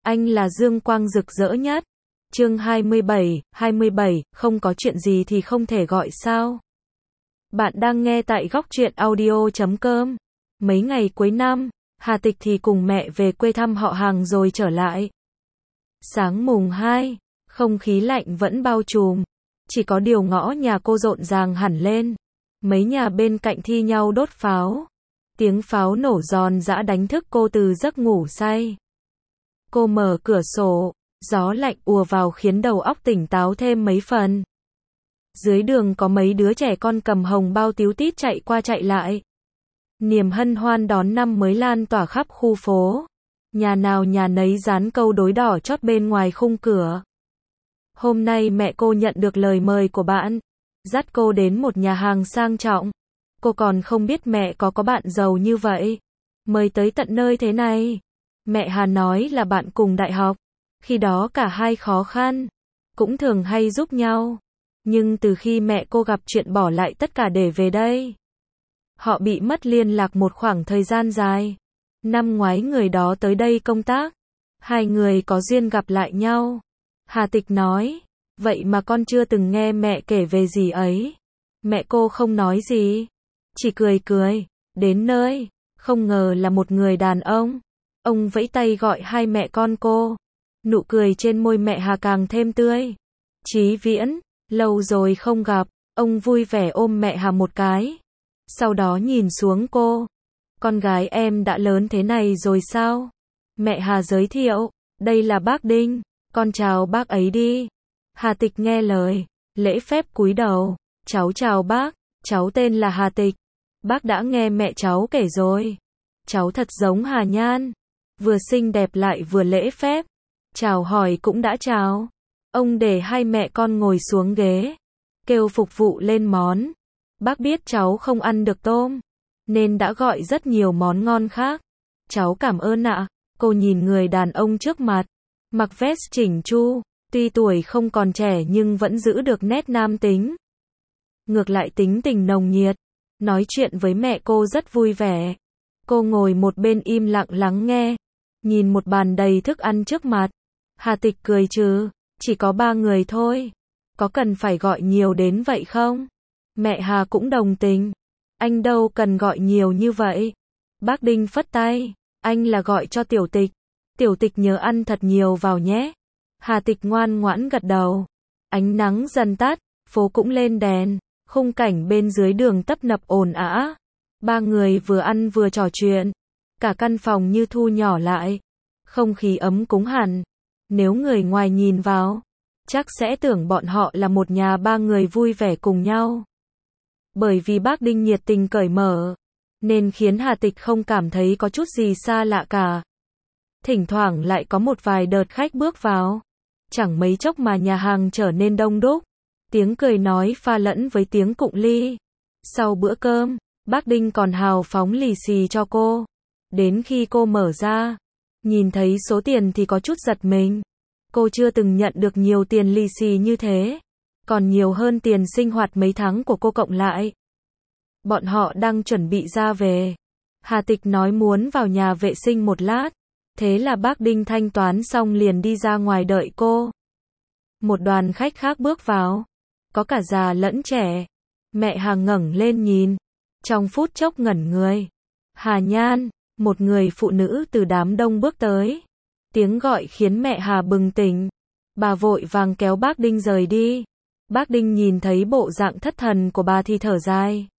Anh là dương quang rực rỡ nhất. Chương 27, không có chuyện gì thì không thể gọi sao. Bạn đang nghe tại góc truyện audio.com. Mấy ngày cuối năm, Hà Tịch thì cùng mẹ về quê thăm họ hàng rồi trở lại. Sáng mùng 2, không khí lạnh vẫn bao trùm. Chỉ có điều ngõ nhà cô rộn ràng hẳn lên. Mấy nhà bên cạnh thi nhau đốt pháo. Tiếng pháo nổ giòn giã đánh thức cô từ giấc ngủ say. Cô mở cửa sổ, gió lạnh ùa vào khiến đầu óc tỉnh táo thêm mấy phần. Dưới đường có mấy đứa trẻ con cầm hồng bao tíu tít chạy qua chạy lại. Niềm hân hoan đón năm mới lan tỏa khắp khu phố. Nhà nào nhà nấy dán câu đối đỏ chót bên ngoài khung cửa. Hôm nay mẹ cô nhận được lời mời của bạn, dắt cô đến một nhà hàng sang trọng. Cô còn không biết mẹ có bạn giàu như vậy. Mời tới tận nơi thế này. Mẹ Hà nói là bạn cùng đại học. Khi đó cả hai khó khăn, cũng thường hay giúp nhau. Nhưng từ khi mẹ cô gặp chuyện bỏ lại tất cả để về đây, họ bị mất liên lạc một khoảng thời gian dài. Năm ngoái người đó tới đây công tác. Hai người có duyên gặp lại nhau. Hà Tịch nói, vậy mà con chưa từng nghe mẹ kể về gì ấy. Mẹ cô không nói gì, chỉ cười cười. Đến nơi, không ngờ là một người đàn ông. Ông vẫy tay gọi hai mẹ con cô. Nụ cười trên môi mẹ Hà càng thêm tươi. Chí Viễn, lâu rồi không gặp. Ông vui vẻ ôm mẹ Hà một cái. Sau đó nhìn xuống cô. Con gái em đã lớn thế này rồi sao? Mẹ Hà giới thiệu, đây là bác Đinh, con chào bác ấy đi. Hà Tịch nghe lời, lễ phép cúi đầu. Cháu chào bác, cháu tên là Hà Tịch. Bác đã nghe mẹ cháu kể rồi. Cháu thật giống Hà Nhan, vừa xinh đẹp lại vừa lễ phép. Chào hỏi cũng đã chào. Ông để hai mẹ con ngồi xuống ghế, kêu phục vụ lên món. Bác biết cháu không ăn được tôm, nên đã gọi rất nhiều món ngon khác. Cháu cảm ơn ạ. Cô nhìn người đàn ông trước mặt, mặc vest chỉnh chu, tuy tuổi không còn trẻ nhưng vẫn giữ được nét nam tính. Ngược lại tính tình nồng nhiệt, nói chuyện với mẹ cô rất vui vẻ. Cô ngồi một bên im lặng lắng nghe, nhìn một bàn đầy thức ăn trước mặt. Hà Tịch cười trừ, chỉ có 3 người thôi, có cần phải gọi nhiều đến vậy không? Mẹ Hà cũng đồng tình, anh đâu cần gọi nhiều như vậy. Bác Đinh phất tay, anh là gọi cho Tiểu Tịch. Tiểu Tịch nhớ ăn thật nhiều vào nhé. Hà Tịch ngoan ngoãn gật đầu. Ánh nắng dần tắt, phố cũng lên đèn, khung cảnh bên dưới đường tấp nập ồn ào. 3 người vừa ăn vừa trò chuyện, cả căn phòng như thu nhỏ lại, không khí ấm cúng hẳn. Nếu người ngoài nhìn vào, chắc sẽ tưởng bọn họ là một nhà 3 người vui vẻ cùng nhau. Bởi vì bác Đinh nhiệt tình cởi mở, nên khiến Hà Tịch không cảm thấy có chút gì xa lạ cả. Thỉnh thoảng lại có một vài đợt khách bước vào. Chẳng mấy chốc mà nhà hàng trở nên đông đúc. Tiếng cười nói pha lẫn với tiếng cụng ly. Sau bữa cơm, bác Đinh còn hào phóng lì xì cho cô. Đến khi cô mở ra, nhìn thấy số tiền thì có chút giật mình. Cô chưa từng nhận được nhiều tiền lì xì như thế. Còn nhiều hơn tiền sinh hoạt mấy tháng của cô cộng lại. Bọn họ đang chuẩn bị ra về. Hà Tịch nói muốn vào nhà vệ sinh một lát. Thế là bác Đinh thanh toán xong liền đi ra ngoài đợi cô. Một đoàn khách khác bước vào. Có cả già lẫn trẻ. Mẹ Hà ngẩng lên nhìn. Trong phút chốc ngẩn người. Hà Nhan, một người phụ nữ từ đám đông bước tới. Tiếng gọi khiến mẹ Hà bừng tỉnh. Bà vội vàng kéo bác Đinh rời đi. Bác Đinh nhìn thấy bộ dạng thất thần của bà thì thở dài.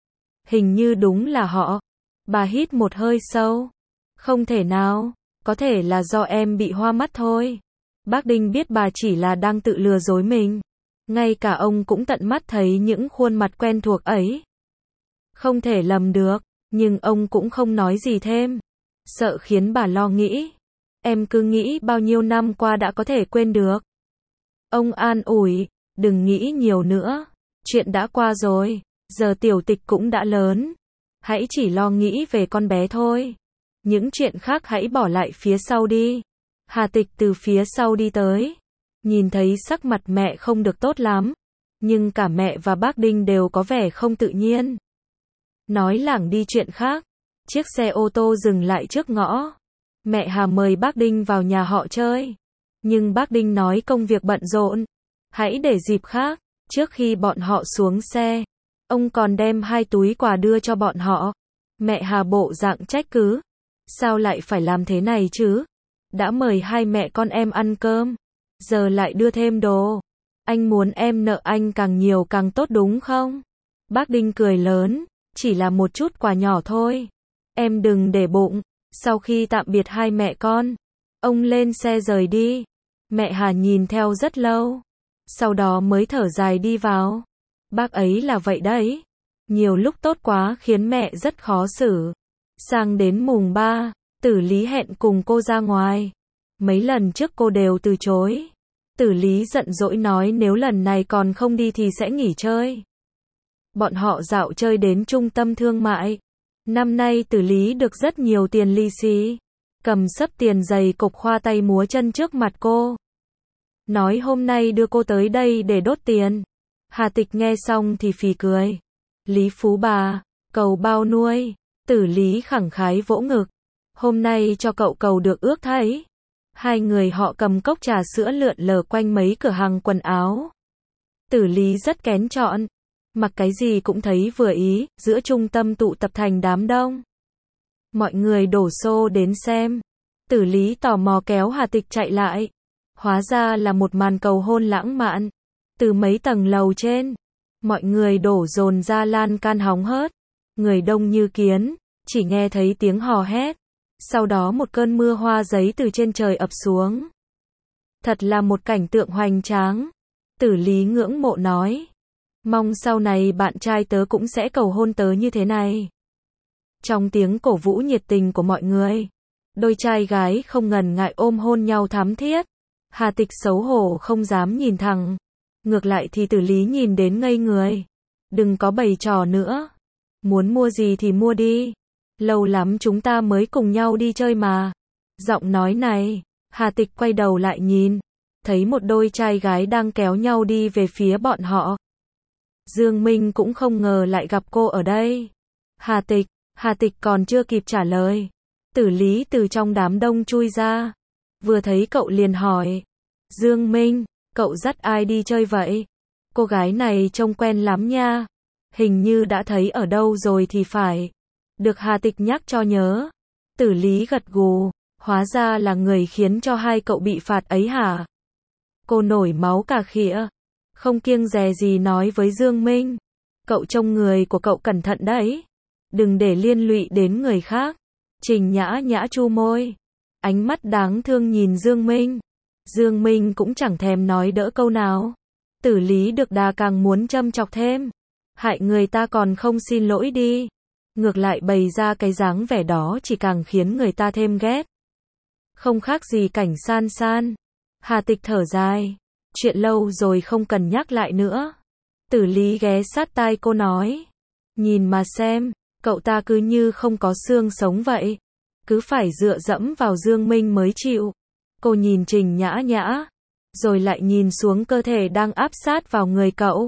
Hình như đúng là họ. Bà hít một hơi sâu. Không thể nào, có thể là do em bị hoa mắt thôi. Bác Đinh biết bà chỉ là đang tự lừa dối mình. Ngay cả ông cũng tận mắt thấy những khuôn mặt quen thuộc ấy. Không thể lầm được, nhưng ông cũng không nói gì thêm. Sợ khiến bà lo nghĩ. Em cứ nghĩ bao nhiêu năm qua đã có thể quên được. Ông an ủi, đừng nghĩ nhiều nữa. Chuyện đã qua rồi, giờ Tiểu Tịch cũng đã lớn. Hãy chỉ lo nghĩ về con bé thôi. Những chuyện khác hãy bỏ lại phía sau đi. Hà Tịch từ phía sau đi tới. Nhìn thấy sắc mặt mẹ không được tốt lắm. Nhưng cả mẹ và bác Đinh đều có vẻ không tự nhiên. Nói lảng đi chuyện khác. Chiếc xe ô tô dừng lại trước ngõ. Mẹ Hà mời bác Đinh vào nhà họ chơi. Nhưng bác Đinh nói công việc bận rộn. Hãy để dịp khác. Trước khi bọn họ xuống xe, ông còn đem 2 túi quà đưa cho bọn họ. Mẹ Hà bộ dạng trách cứ. Sao lại phải làm thế này chứ? Đã mời hai mẹ con em ăn cơm, giờ lại đưa thêm đồ. Anh muốn em nợ anh càng nhiều càng tốt đúng không? Bác Đinh cười lớn, chỉ là một chút quà nhỏ thôi. Em đừng để bụng. Sau khi tạm biệt hai mẹ con, ông lên xe rời đi. Mẹ Hà nhìn theo rất lâu, sau đó mới thở dài đi vào. Bác ấy là vậy đấy. Nhiều lúc tốt quá khiến mẹ rất khó xử. Sang đến mùng 3, Tử Lý hẹn cùng cô ra ngoài. Mấy lần trước cô đều từ chối. Tử Lý giận dỗi nói nếu lần này còn không đi thì sẽ nghỉ chơi. Bọn họ dạo chơi đến trung tâm thương mại. Năm nay Tử Lý được rất nhiều tiền lì xì. Cầm xấp tiền giày cục khoa tay múa chân trước mặt cô. Nói hôm nay đưa cô tới đây để đốt tiền. Hà Tịch nghe xong thì phì cười. Lý phú bà, cầu bao nuôi. Tử Lý khẳng khái vỗ ngực. Hôm nay cho cậu cầu được ước thấy. Hai người họ cầm cốc trà sữa lượn lờ quanh mấy cửa hàng quần áo. Tử Lý rất kén chọn. Mặc cái gì cũng thấy vừa ý, giữa trung tâm tụ tập thành đám đông. Mọi người đổ xô đến xem. Tử Lý tò mò kéo Hà Tịch chạy lại. Hóa ra là một màn cầu hôn lãng mạn. Từ mấy tầng lầu trên, mọi người đổ dồn ra lan can hóng hớt. Người đông như kiến, chỉ nghe thấy tiếng hò hét. Sau đó một cơn mưa hoa giấy từ trên trời ập xuống. Thật là một cảnh tượng hoành tráng. Tử Lý ngưỡng mộ nói. Mong sau này bạn trai tớ cũng sẽ cầu hôn tớ như thế này. Trong tiếng cổ vũ nhiệt tình của mọi người, đôi trai gái không ngần ngại ôm hôn nhau thắm thiết. Hà Tịch xấu hổ không dám nhìn thẳng. Ngược lại thì Tử Lý nhìn đến ngây người. Đừng có bày trò nữa. Muốn mua gì thì mua đi. Lâu lắm chúng ta mới cùng nhau đi chơi mà. Giọng nói này, Hà Tịch quay đầu lại nhìn. Thấy một đôi trai gái đang kéo nhau đi về phía bọn họ. Dương Minh cũng không ngờ lại gặp cô ở đây. Hà Tịch còn chưa kịp trả lời. Tử Lý từ trong đám đông chui ra. Vừa thấy cậu liền hỏi. Dương Minh, cậu dắt ai đi chơi vậy? Cô gái này trông quen lắm nha. Hình như đã thấy ở đâu rồi thì phải. Được Hà Tịch nhắc cho nhớ. Tử Lý gật gù. Hóa ra là người khiến cho hai cậu bị phạt ấy hả? Cô nổi máu cà khịa. Không kiêng dè gì nói với Dương Minh. Cậu trông người của cậu cẩn thận đấy. Đừng để liên lụy đến người khác. Trình Nhã Nhã chu môi. Ánh mắt đáng thương nhìn Dương Minh. Dương Minh cũng chẳng thèm nói đỡ câu nào. Tử Lý được đà càng muốn châm chọc thêm. Hại người ta còn không xin lỗi đi. Ngược lại bày ra cái dáng vẻ đó chỉ càng khiến người ta thêm ghét. Không khác gì cảnh san san. Hà Tịch thở dài. Chuyện lâu rồi không cần nhắc lại nữa. Tử Lý ghé sát tai cô nói. Nhìn mà xem, cậu ta cứ như không có xương sống vậy. Cứ phải dựa dẫm vào Dương Minh mới chịu. Cô nhìn Trình Nhã Nhã. Rồi lại nhìn xuống cơ thể đang áp sát vào người cậu.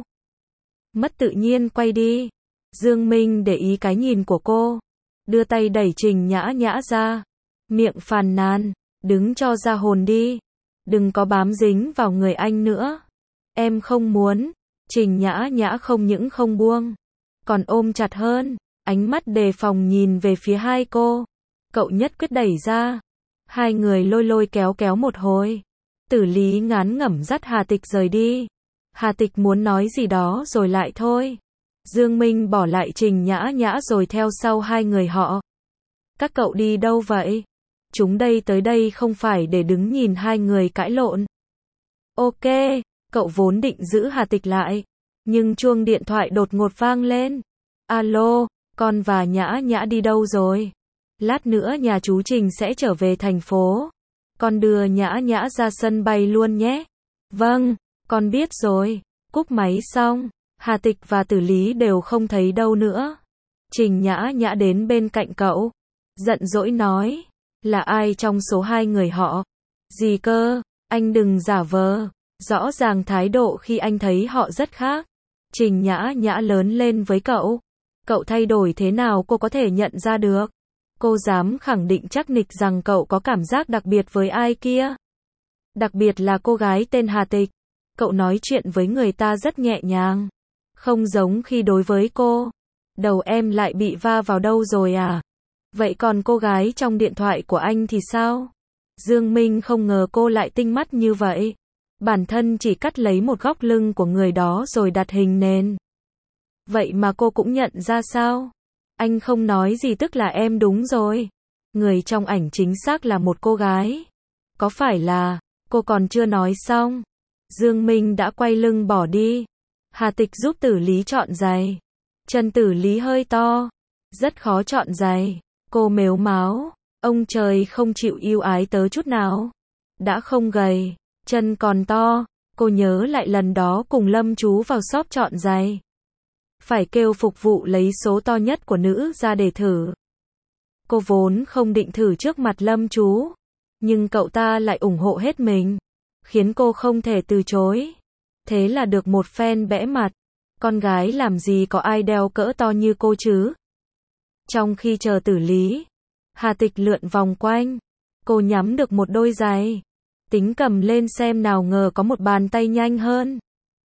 Mất tự nhiên quay đi. Dương Minh để ý cái nhìn của cô. Đưa tay đẩy Trình Nhã Nhã ra. Miệng phàn nàn. Đứng cho ra hồn đi. Đừng có bám dính vào người anh nữa. Em không muốn. Trình Nhã Nhã không những không buông, còn ôm chặt hơn. Ánh mắt đề phòng nhìn về phía hai cô. Cậu nhất quyết đẩy ra. Hai người lôi lôi kéo kéo một hồi. Tử Lý ngán ngẩm dắt Hà Tịch rời đi. Hà Tịch muốn nói gì đó rồi lại thôi. Dương Minh bỏ lại Trình Nhã Nhã rồi theo sau hai người họ. Các cậu đi đâu vậy? Chúng đây tới đây không phải để đứng nhìn hai người cãi lộn. Ok, cậu vốn định giữ Hà Tịch lại. Nhưng chuông điện thoại đột ngột vang lên. Alo, con và Nhã Nhã đi đâu rồi? Lát nữa nhà chú Trình sẽ trở về thành phố. Con đưa Nhã Nhã ra sân bay luôn nhé. Vâng, con biết rồi. Cúp máy xong, Hà Tịch và Tử Lý đều không thấy đâu nữa. Trình Nhã Nhã đến bên cạnh cậu. Giận dỗi nói. Là ai trong số hai người họ? Gì cơ? Anh đừng giả vờ. Rõ ràng thái độ khi anh thấy họ rất khác. Trình Nhã Nhã lớn lên với cậu. Cậu thay đổi thế nào cô có thể nhận ra được? Cô dám khẳng định chắc nịch rằng cậu có cảm giác đặc biệt với ai kia. Đặc biệt là cô gái tên Hà Tịch. Cậu nói chuyện với người ta rất nhẹ nhàng. Không giống khi đối với cô. Đầu em lại bị va vào đâu rồi à? Vậy còn cô gái trong điện thoại của anh thì sao? Dương Minh không ngờ cô lại tinh mắt như vậy. Bản thân chỉ cắt lấy một góc lưng của người đó rồi đặt hình nền. Vậy mà cô cũng nhận ra sao? Anh không nói gì tức là em đúng rồi. Người trong ảnh chính xác là một cô gái. Có phải là, cô còn chưa nói xong. Dương Minh đã quay lưng bỏ đi. Hà Tịch giúp Tử Lý chọn giày. Chân Tử Lý hơi to. Rất khó chọn giày. Cô mếu máo. Ông trời không chịu yêu ái tớ chút nào. Đã không gầy, chân còn to. Cô nhớ lại lần đó cùng Lâm chú vào shop chọn giày. Phải kêu phục vụ lấy số to nhất của nữ ra để thử. Cô vốn không định thử trước mặt Lâm chú. Nhưng cậu ta lại ủng hộ hết mình. Khiến cô không thể từ chối. Thế là được một phen bẽ mặt. Con gái làm gì có ai đeo cỡ to như cô chứ? Trong khi chờ Tử Lý, Hà Tịch lượn vòng quanh. Cô nhắm được một đôi giày. Tính cầm lên xem nào ngờ có một bàn tay nhanh hơn.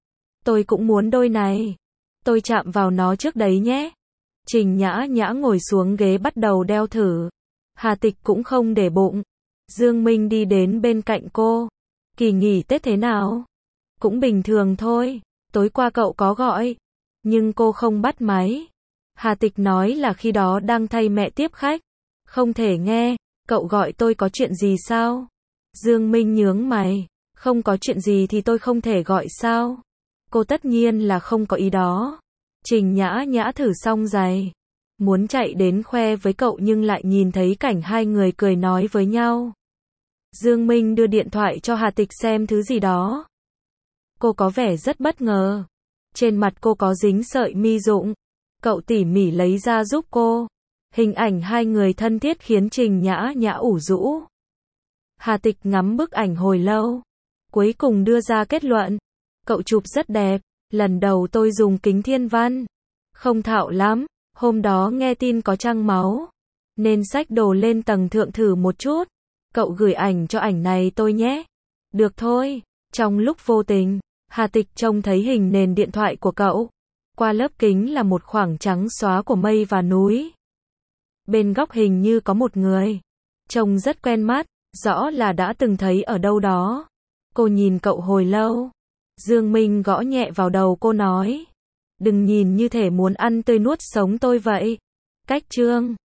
Tôi cũng muốn đôi này. Tôi chạm vào nó trước đấy nhé. Trình Nhã Nhã ngồi xuống ghế bắt đầu đeo thử. Hà Tịch cũng không để bụng. Dương Minh đi đến bên cạnh cô. Kỳ nghỉ Tết thế nào? Cũng bình thường thôi. Tối qua cậu có gọi. Nhưng cô không bắt máy. Hà Tịch nói là khi đó đang thay mẹ tiếp khách. Không thể nghe. Cậu gọi tôi có chuyện gì sao? Dương Minh nhướng mày. Không có chuyện gì thì tôi không thể gọi sao? Cô tất nhiên là không có ý đó. Trình Nhã Nhã thử xong giày. Muốn chạy đến khoe với cậu nhưng lại nhìn thấy cảnh hai người cười nói với nhau. Dương Minh đưa điện thoại cho Hà Tịch xem thứ gì đó. Cô có vẻ rất bất ngờ. Trên mặt cô có dính sợi mi rụng. Cậu tỉ mỉ lấy ra giúp cô. Hình ảnh hai người thân thiết khiến Trình Nhã Nhã ủ rũ. Hà Tịch ngắm bức ảnh hồi lâu. Cuối cùng đưa ra kết luận. Cậu chụp rất đẹp. Lần đầu tôi dùng kính thiên văn. Không thạo lắm. Hôm đó nghe tin có trăng máu. Nên xách đồ lên tầng thượng thử một chút. Cậu gửi ảnh cho ảnh này tôi nhé. Được thôi. Trong lúc vô tình, Hà Tịch trông thấy hình nền điện thoại của cậu. Qua lớp kính là một khoảng trắng xóa của mây và núi. Bên góc hình như có một người. Trông rất quen mắt, rõ là đã từng thấy ở đâu đó. Cô nhìn cậu hồi lâu. Dương Minh gõ nhẹ vào đầu cô nói. Đừng nhìn như thể muốn ăn tươi nuốt sống tôi vậy. Cách chương